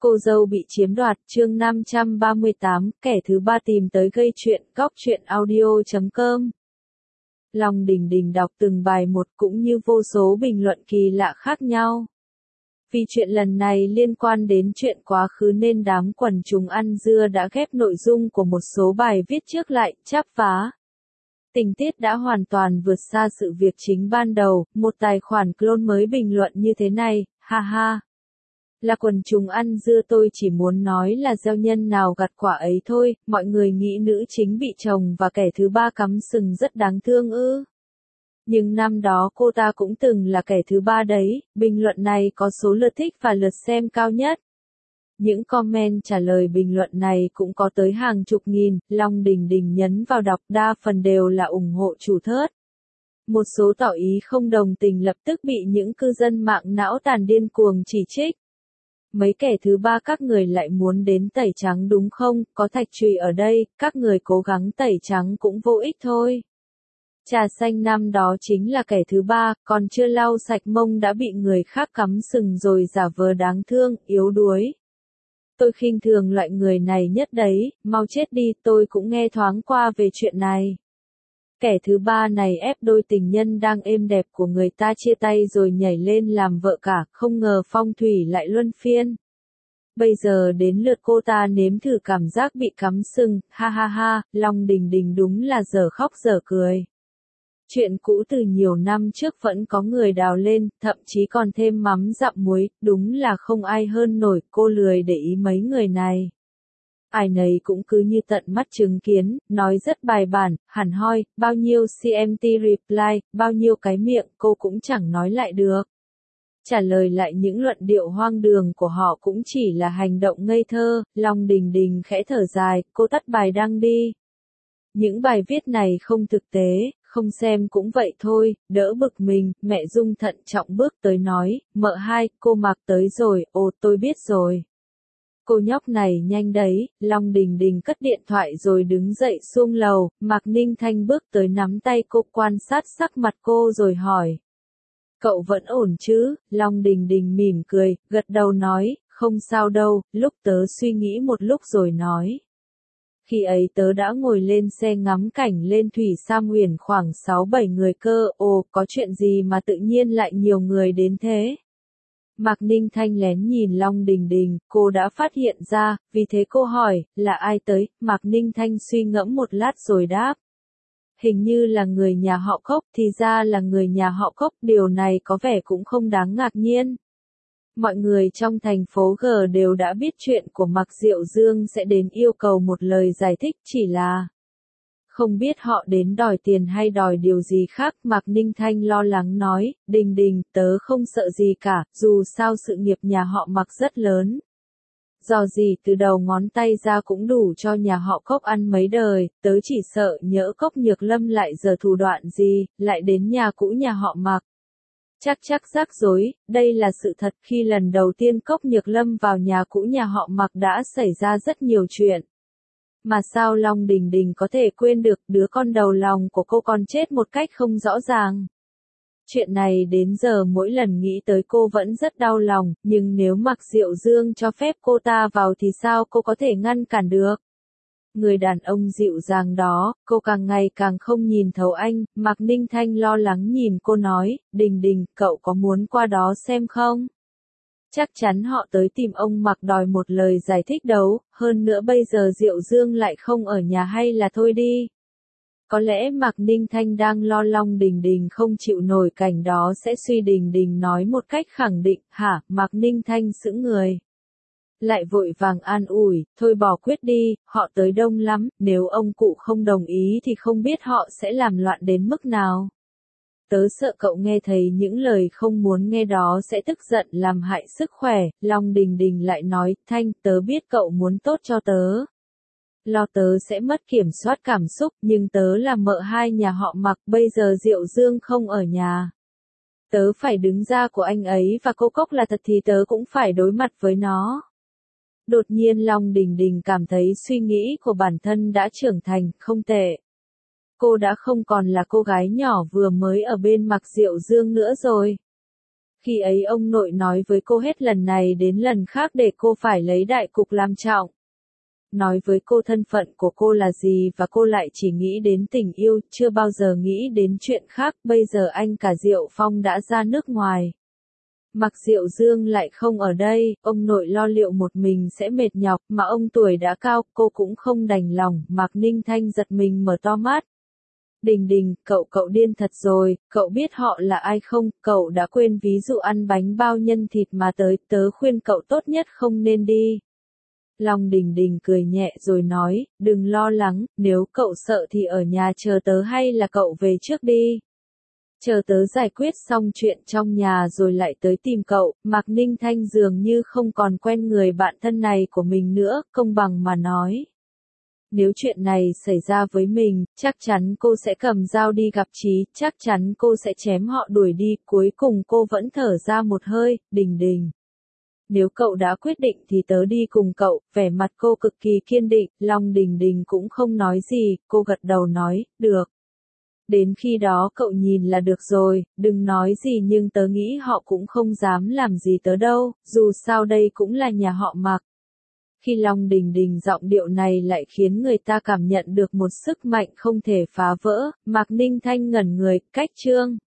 Cô dâu bị chiếm đoạt, chương 538, kẻ thứ ba tìm tới gây chuyện, góc chuyện audio.com. Long Đình Đình đọc từng bài một cũng như vô số bình luận kỳ lạ khác nhau. Vì chuyện lần này liên quan đến chuyện quá khứ nên đám quần chúng ăn dưa đã ghép nội dung của một số bài viết trước lại, chắp vá. Tình tiết đã hoàn toàn vượt xa sự việc chính ban đầu, một tài khoản clone mới bình luận như thế này, ha ha. Là quần chúng ăn dưa, tôi chỉ muốn nói là gieo nhân nào gặt quả ấy thôi, mọi người nghĩ nữ chính bị chồng và kẻ thứ ba cắm sừng rất đáng thương ư. Nhưng năm đó cô ta cũng từng là kẻ thứ ba đấy, bình luận này có số lượt thích và lượt xem cao nhất. Những comment trả lời bình luận này cũng có tới hàng chục nghìn, Long Đình Đình nhấn vào đọc, đa phần đều là ủng hộ chủ thớt. Một số tỏ ý không đồng tình lập tức bị những cư dân mạng não tàn điên cuồng chỉ trích. Mấy kẻ thứ ba các người lại muốn đến tẩy trắng đúng không, có thạch trùy ở đây, các người cố gắng tẩy trắng cũng vô ích thôi. Trà xanh năm đó chính là kẻ thứ ba, còn chưa lau sạch mông đã bị người khác cắm sừng rồi giả vờ đáng thương, yếu đuối. Tôi khinh thường loại người này nhất đấy, mau chết đi, tôi cũng nghe thoáng qua về chuyện này. Kẻ thứ ba này ép đôi tình nhân đang êm đẹp của người ta chia tay rồi nhảy lên làm vợ cả, không ngờ phong thủy lại luân phiên. Bây giờ đến lượt cô ta nếm thử cảm giác bị cắm sừng, ha ha ha, Long Đình Đình đúng là dở khóc dở cười. Chuyện cũ từ nhiều năm trước vẫn có người đào lên, thậm chí còn thêm mắm dặm muối, đúng là không ai hơn nổi, cô lười để ý mấy người này. Ai nấy cũng cứ như tận mắt chứng kiến, nói rất bài bản, hẳn hoi, bao nhiêu CMT reply, bao nhiêu cái miệng cô cũng chẳng nói lại được. Trả lời lại những luận điệu hoang đường của họ cũng chỉ là hành động ngây thơ, Long Đình Đình khẽ thở dài, cô tắt bài đăng đi. Những bài viết này không thực tế, không xem cũng vậy thôi, đỡ bực mình, mẹ Dung thận trọng bước tới nói, mợ hai, cô Mạc tới rồi, ồ tôi biết rồi. Cô nhóc này nhanh đấy, Long Đình Đình cất điện thoại rồi đứng dậy xuống lầu, Mạc Ninh Thanh bước tới nắm tay cô quan sát sắc mặt cô rồi hỏi. Cậu vẫn ổn chứ, Long Đình Đình mỉm cười, gật đầu nói, không sao đâu, lúc tớ suy nghĩ một lúc rồi nói. Khi ấy tớ đã ngồi lên xe ngắm cảnh lên thủy Sam Huyền khoảng 6-7 người cơ, ồ, có chuyện gì mà tự nhiên lại nhiều người đến thế? Mạc Ninh Thanh lén nhìn Long Đình Đình, cô đã phát hiện ra, vì thế cô hỏi, là ai tới? Mạc Ninh Thanh suy ngẫm một lát rồi đáp. Hình như là người nhà họ Cốc, thì ra là người nhà họ Cốc, điều này có vẻ cũng không đáng ngạc nhiên. Mọi người trong thành phố G đều đã biết chuyện của Mạc Diệu Dương sẽ đến yêu cầu một lời giải thích, chỉ là không biết họ đến đòi tiền hay đòi điều gì khác. Mạc Ninh Thanh lo lắng nói, Đình Đình, tớ không sợ gì cả, dù sao sự nghiệp nhà họ Mạc rất lớn. Dò gì từ đầu ngón tay ra cũng đủ cho nhà họ Cốc ăn mấy đời, tớ chỉ sợ nhỡ Cốc Nhược Lâm lại giở thủ đoạn gì, lại đến nhà cũ nhà họ Mạc. Chắc rắc rối, đây là sự thật, khi lần đầu tiên Cốc Nhược Lâm vào nhà cũ nhà họ Mạc đã xảy ra rất nhiều chuyện. Mà sao Long Đình Đình có thể quên được, đứa con đầu lòng của cô còn chết một cách không rõ ràng. Chuyện này đến giờ mỗi lần nghĩ tới cô vẫn rất đau lòng, nhưng nếu Mạc Diệu Dương cho phép cô ta vào thì sao cô có thể ngăn cản được? Người đàn ông dịu dàng đó, cô càng ngày càng không nhìn thấu anh. Mạc Ninh Thanh lo lắng nhìn cô nói, Đình Đình, cậu có muốn qua đó xem không? Chắc chắn họ tới tìm ông Mạc đòi một lời giải thích đấu, hơn nữa bây giờ Diệu Dương lại không ở nhà, hay là thôi đi. Có lẽ Mạc Ninh Thanh đang lo Long Đình Đình không chịu nổi cảnh đó sẽ suy. Đình Đình nói một cách khẳng định, hả? Mạc Ninh Thanh sững người. Lại vội vàng an ủi, thôi bỏ quyết đi, họ tới đông lắm, nếu ông cụ không đồng ý thì không biết họ sẽ làm loạn đến mức nào. Tớ sợ cậu nghe thấy những lời không muốn nghe đó sẽ tức giận làm hại sức khỏe. Long Đình Đình lại nói, Thanh, tớ biết cậu muốn tốt cho tớ. Lo tớ sẽ mất kiểm soát cảm xúc, nhưng tớ là mợ hai nhà họ Mạc, bây giờ Diệu Dương không ở nhà. Tớ phải đứng ra của anh ấy và cô Cốc là thật thì tớ cũng phải đối mặt với nó. Đột nhiên Long Đình Đình cảm thấy suy nghĩ của bản thân đã trưởng thành, không tệ. Cô đã không còn là cô gái nhỏ vừa mới ở bên Mạc Diệu Dương nữa rồi. Khi ấy ông nội nói với cô hết lần này đến lần khác để cô phải lấy đại cục làm trọng. Nói với cô thân phận của cô là gì và cô lại chỉ nghĩ đến tình yêu, chưa bao giờ nghĩ đến chuyện khác. Bây giờ anh cả Diệu Phong đã ra nước ngoài. Mạc Diệu Dương lại không ở đây, ông nội lo liệu một mình sẽ mệt nhọc, mà ông tuổi đã cao, cô cũng không đành lòng. Mạc Ninh Thanh giật mình mở to mắt. Đình Đình, cậu điên thật rồi, cậu biết họ là ai không, cậu đã quên ví dụ ăn bánh bao nhân thịt mà tớ khuyên cậu tốt nhất không nên đi. Long Đình Đình cười nhẹ rồi nói, đừng lo lắng, nếu cậu sợ thì ở nhà chờ tớ hay là cậu về trước đi. Chờ tớ giải quyết xong chuyện trong nhà rồi lại tới tìm cậu. Mạc Ninh Thanh dường như không còn quen người bạn thân này của mình nữa, công bằng mà nói. Nếu chuyện này xảy ra với mình, chắc chắn cô sẽ cầm dao đi gặp Chí, chắc chắn cô sẽ chém họ đuổi đi. Cuối cùng cô vẫn thở ra một hơi, Đình Đình. Nếu cậu đã quyết định thì tớ đi cùng cậu, vẻ mặt cô cực kỳ kiên định. Long Đình Đình cũng không nói gì, cô gật đầu nói, được. Đến khi đó cậu nhìn là được rồi, đừng nói gì nhưng tớ nghĩ họ cũng không dám làm gì tớ đâu, dù sao đây cũng là nhà họ Mạc. Khi Long Đình Đình giọng điệu này lại khiến người ta cảm nhận được một sức mạnh không thể phá vỡ. Mạc Ninh Thanh ngẩn người, cách chương.